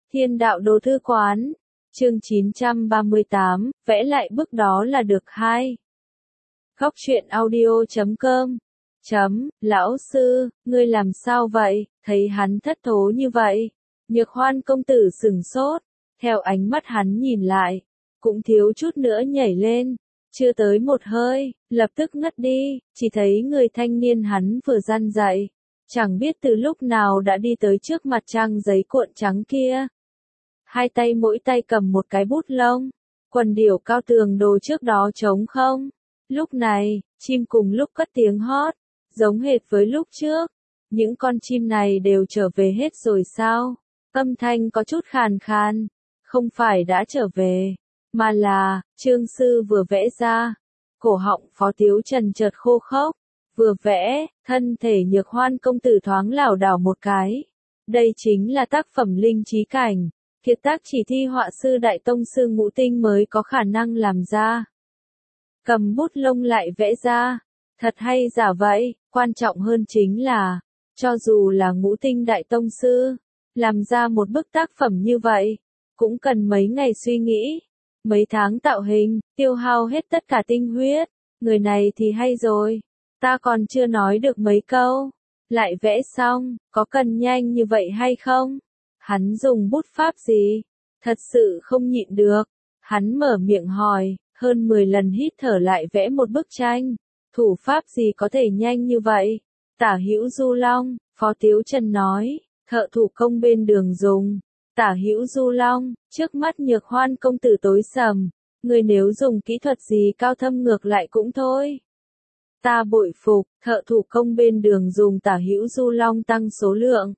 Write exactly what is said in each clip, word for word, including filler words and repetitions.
Thiên đạo đồ thư quán, chương chín trăm ba mươi tám, vẽ lại bức đó là được hai. Góc truyện audio chấm com chấm, lão sư, ngươi làm sao vậy, thấy hắn thất thố như vậy. Nhược Hoan công tử sừng sốt, theo ánh mắt hắn nhìn lại, cũng thiếu chút nữa nhảy lên, chưa tới một hơi, lập tức ngất đi, chỉ thấy người thanh niên hắn vừa răn dậy, chẳng biết từ lúc nào đã đi tới trước mặt trang giấy cuộn trắng kia. Hai tay mỗi tay cầm một cái bút lông, quần điểu cao tường đồ trước đó trống không. Lúc này, chim cùng lúc cất tiếng hót, giống hệt với lúc trước. Những con chim này đều trở về hết rồi sao? Âm thanh có chút khàn khàn, không phải đã trở về, mà là, Trương sư vừa vẽ ra. Cổ họng Phó Tiếu Trần chợt khô khốc, vừa vẽ, thân thể Nhược Hoan công tử thoáng lảo đảo một cái. Đây chính là tác phẩm linh trí cảnh, kiệt tác chỉ thi họa sư đại tông sư Ngũ Tinh mới có khả năng làm ra. Cầm bút lông lại vẽ ra, thật hay giả vậy, quan trọng hơn chính là, cho dù là Ngũ Tinh đại tông sư, làm ra một bức tác phẩm như vậy, cũng cần mấy ngày suy nghĩ, mấy tháng tạo hình, tiêu hao hết tất cả tinh huyết. Người này thì hay rồi, ta còn chưa nói được mấy câu, lại vẽ xong, có cần nhanh như vậy hay không? Hắn dùng bút pháp gì? Thật sự không nhịn được. Hắn mở miệng hỏi, hơn mười lần hít thở lại vẽ một bức tranh. Thủ pháp gì có thể nhanh như vậy? Tả Hữu Du Long, Phó Tiếu Trần nói, thợ thủ công bên đường dùng. Tả Hữu Du Long, trước mắt Nhược Hoan công tử tối sầm. Người nếu dùng kỹ thuật gì cao thâm ngược lại cũng thôi. Ta bội phục, thợ thủ công bên đường dùng Tả Hữu Du Long tăng số lượng.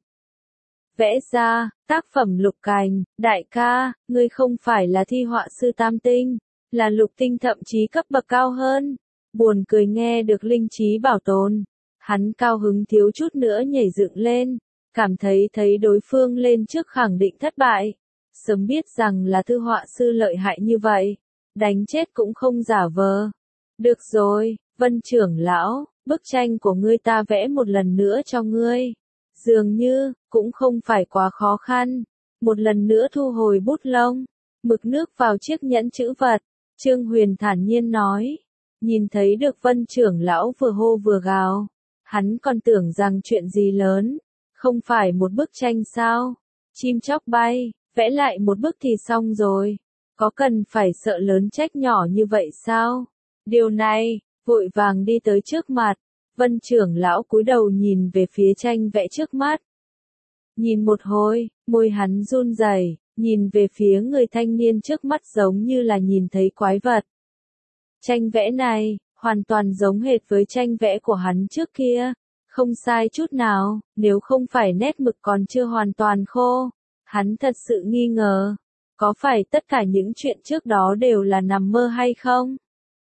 Vẽ ra, tác phẩm lục cành, đại ca, ngươi không phải là thi họa sư tam tinh, là lục tinh thậm chí cấp bậc cao hơn. Buồn cười nghe được linh trí bảo tồn, hắn cao hứng thiếu chút nữa nhảy dựng lên, cảm thấy thấy đối phương lên trước khẳng định thất bại. Sớm biết rằng là thư họa sư lợi hại như vậy, đánh chết cũng không giả vờ. Được rồi, Vân trưởng lão, bức tranh của ngươi ta vẽ một lần nữa cho ngươi. Dường như, cũng không phải quá khó khăn. Một lần nữa thu hồi bút lông, mực nước vào chiếc nhẫn chữ vật. Trương Huyền thản nhiên nói. Nhìn thấy được Vân trưởng lão vừa hô vừa gào. Hắn còn tưởng rằng chuyện gì lớn. Không phải một bức tranh sao? Chim chóc bay, vẽ lại một bức thì xong rồi. Có cần phải sợ lớn trách nhỏ như vậy sao? Điều này, vội vàng đi tới trước mặt. Vân trưởng lão cúi đầu nhìn về phía tranh vẽ trước mắt. Nhìn một hồi, môi hắn run rẩy, nhìn về phía người thanh niên trước mắt giống như là nhìn thấy quái vật. Tranh vẽ này, hoàn toàn giống hệt với tranh vẽ của hắn trước kia. Không sai chút nào, nếu không phải nét mực còn chưa hoàn toàn khô. Hắn thật sự nghi ngờ, có phải tất cả những chuyện trước đó đều là nằm mơ hay không?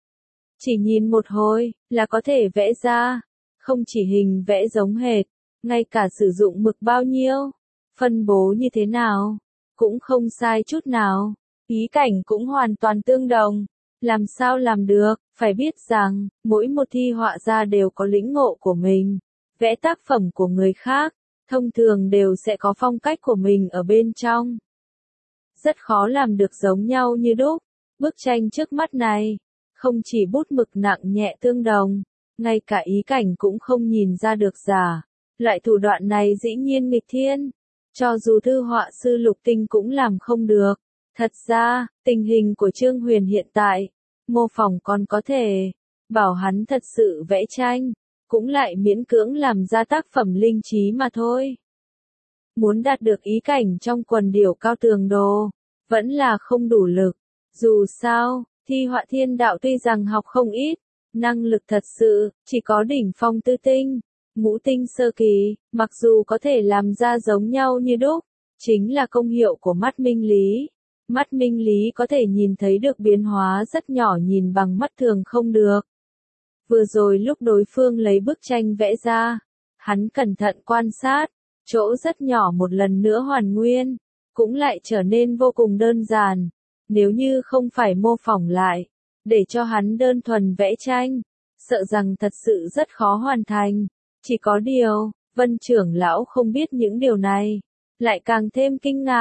Chỉ nhìn một hồi, là có thể vẽ ra. Không chỉ hình vẽ giống hệt, ngay cả sử dụng mực bao nhiêu, phân bố như thế nào, cũng không sai chút nào. Ý cảnh cũng hoàn toàn tương đồng. Làm sao làm được, phải biết rằng, mỗi một thi họa gia đều có lĩnh ngộ của mình. Vẽ tác phẩm của người khác, thông thường đều sẽ có phong cách của mình ở bên trong. Rất khó làm được giống nhau như đúc. Bức tranh trước mắt này, không chỉ bút mực nặng nhẹ tương đồng, ngay cả ý cảnh cũng không nhìn ra được giả. Loại thủ đoạn này dĩ nhiên nghịch thiên, cho dù thư họa sư lục tinh cũng làm không được. Thật ra, tình hình của Trương Huyền hiện tại, mô phỏng còn có thể, bảo hắn thật sự vẽ tranh, cũng lại miễn cưỡng làm ra tác phẩm linh trí mà thôi. Muốn đạt được ý cảnh trong quần điểu cao tường đồ, vẫn là không đủ lực. Dù sao, thi họa thiên đạo tuy rằng học không ít, năng lực thật sự, chỉ có đỉnh phong tư tinh, ngũ tinh sơ kỳ, mặc dù có thể làm ra giống nhau như đúc, chính là công hiệu của mắt minh lý. Mắt minh lý có thể nhìn thấy được biến hóa rất nhỏ nhìn bằng mắt thường không được. Vừa rồi lúc đối phương lấy bức tranh vẽ ra, hắn cẩn thận quan sát, chỗ rất nhỏ một lần nữa hoàn nguyên, cũng lại trở nên vô cùng đơn giản. Nếu như không phải mô phỏng lại, để cho hắn đơn thuần vẽ tranh, sợ rằng thật sự rất khó hoàn thành. Chỉ có điều, Vân trưởng lão không biết những điều này, lại càng thêm kinh ngạc.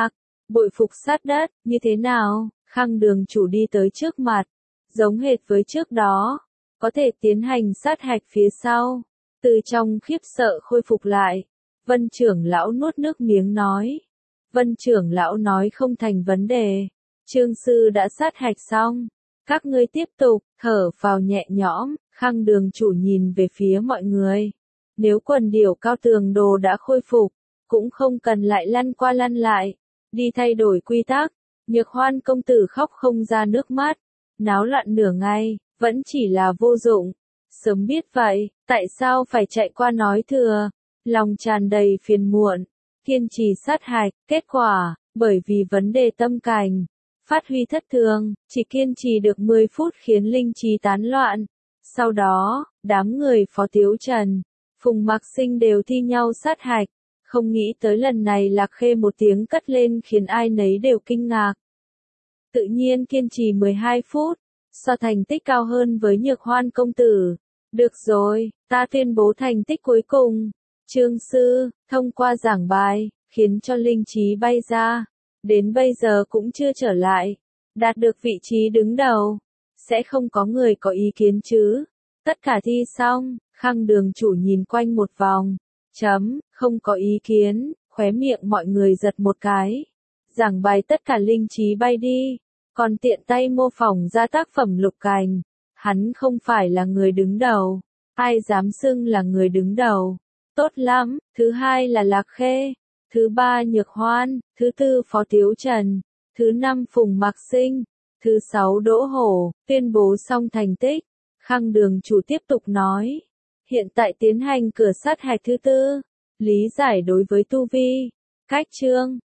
bội phục sát đất, như thế nào? Khang đường chủ đi tới trước mặt, giống hệt với trước đó, có thể tiến hành sát hạch phía sau, từ trong khiếp sợ khôi phục lại. Vân trưởng lão nuốt nước miếng nói. Vân trưởng lão nói không thành vấn đề. Trương sư đã sát hạch xong. Các ngươi tiếp tục, thở vào nhẹ nhõm, Khang đường chủ nhìn về phía mọi người. Nếu quần điểu cao tường đồ đã khôi phục, cũng không cần lại lăn qua lăn lại, đi thay đổi quy tắc. Nhược Hoan công tử khóc không ra nước mắt, náo loạn nửa ngày, vẫn chỉ là vô dụng. Sớm biết vậy, tại sao phải chạy qua nói thừa, lòng tràn đầy phiền muộn, kiên trì sát hạch, kết quả, bởi vì vấn đề tâm cảnh, phát huy thất thường, chỉ kiên trì được mười phút khiến linh trí tán loạn. Sau đó, đám người Phó Tiếu Trần, Phùng Mạc Sinh đều thi nhau sát hạch, không nghĩ tới lần này Lạc Khê một tiếng cất lên khiến ai nấy đều kinh ngạc. Tự nhiên kiên trì mười hai phút, so thành tích cao hơn với Nhược Hoan công tử. Được rồi, ta tuyên bố thành tích cuối cùng. Trương sư, thông qua giảng bài, khiến cho linh trí bay ra, đến bây giờ cũng chưa trở lại, đạt được vị trí đứng đầu. Sẽ không có người có ý kiến chứ? Tất cả thi xong, Khang đường chủ nhìn quanh một vòng, chấm, không có ý kiến, khóe miệng mọi người giật một cái. Giảng bài tất cả linh trí bay đi, còn tiện tay mô phỏng ra tác phẩm Lục Cảnh. Hắn không phải là người đứng đầu, ai dám xưng là người đứng đầu. Tốt lắm, thứ hai là Lạc Khê, thứ ba Nhược Hoan, thứ tư Phó Tiếu Trần, thứ năm Phùng Mạc Sinh, thứ sáu Đỗ Hổ. Tuyên bố xong thành tích, Khang đường chủ tiếp tục nói. Hiện tại tiến hành cửa sát hạch thứ tư, lý giải đối với tu vi, cách chương,